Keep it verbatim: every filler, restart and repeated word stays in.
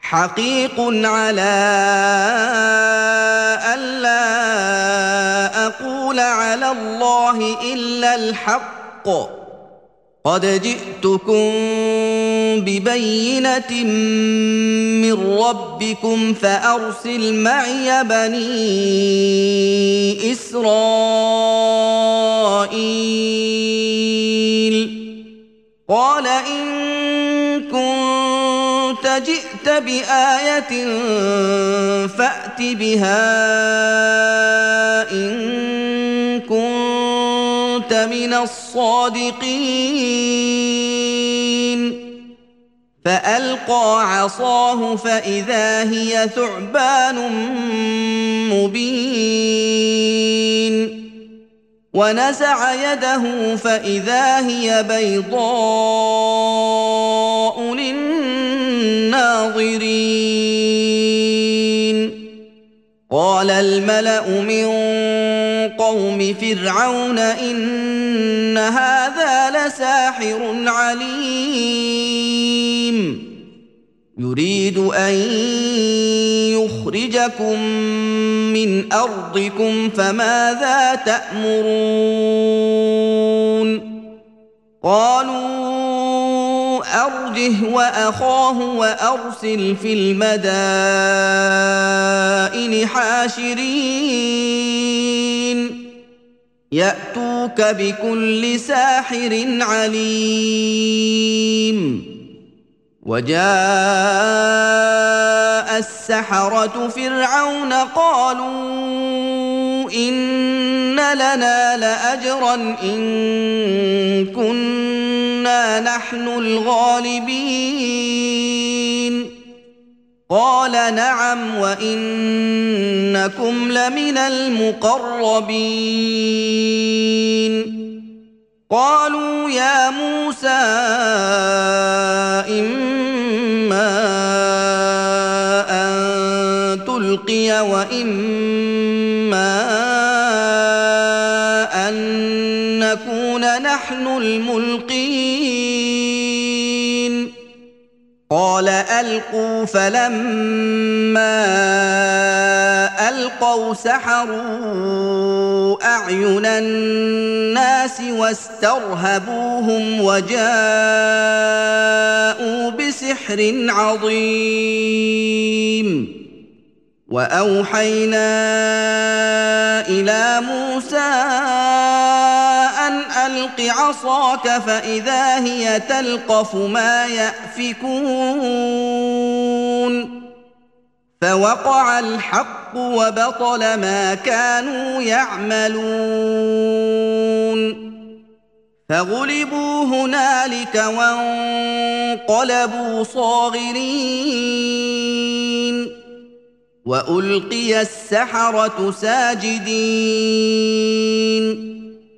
حقيق على ألا أقول على الله إلا الحق قد جئتكم ببينة من ربكم فأرسل معي بني إسرائيل قال إن كنت جئت بآية فأت بها إن كنت من الصادقين فألقى عصاه فإذا هي ثعبان مبين ونزع يده فإذا هي بيضاء للناظرين قال الملأ من قوم فرعون إن هذا لساحر عليم يريد أن يخرجكم من أرضكم فماذا تأمرون قالوا أرجه وأخاه وأرسل في المدائن حاشرين يأتوك بكل ساحر عليم وجاء السحرة فرعون قالوا إن لنا لأجرا إن كنا نحن الغالبين قال نعم وإنكم لمن المقربين قالوا يا موسى إما أن تلقي وإما أن نكون نحن الملقين قال ألقوا فلما ألقوا سحروا أعين الناس واسترهبوهم وجاءوا بسحر عظيم وأوحينا إلى موسى أن ألق عصاك فإذا هي تلقف ما يأفكون فوقع الحق وبطل ما كانوا يعملون فغلبوا هنالك وانقلبوا صاغرين وألقي السحرة ساجدين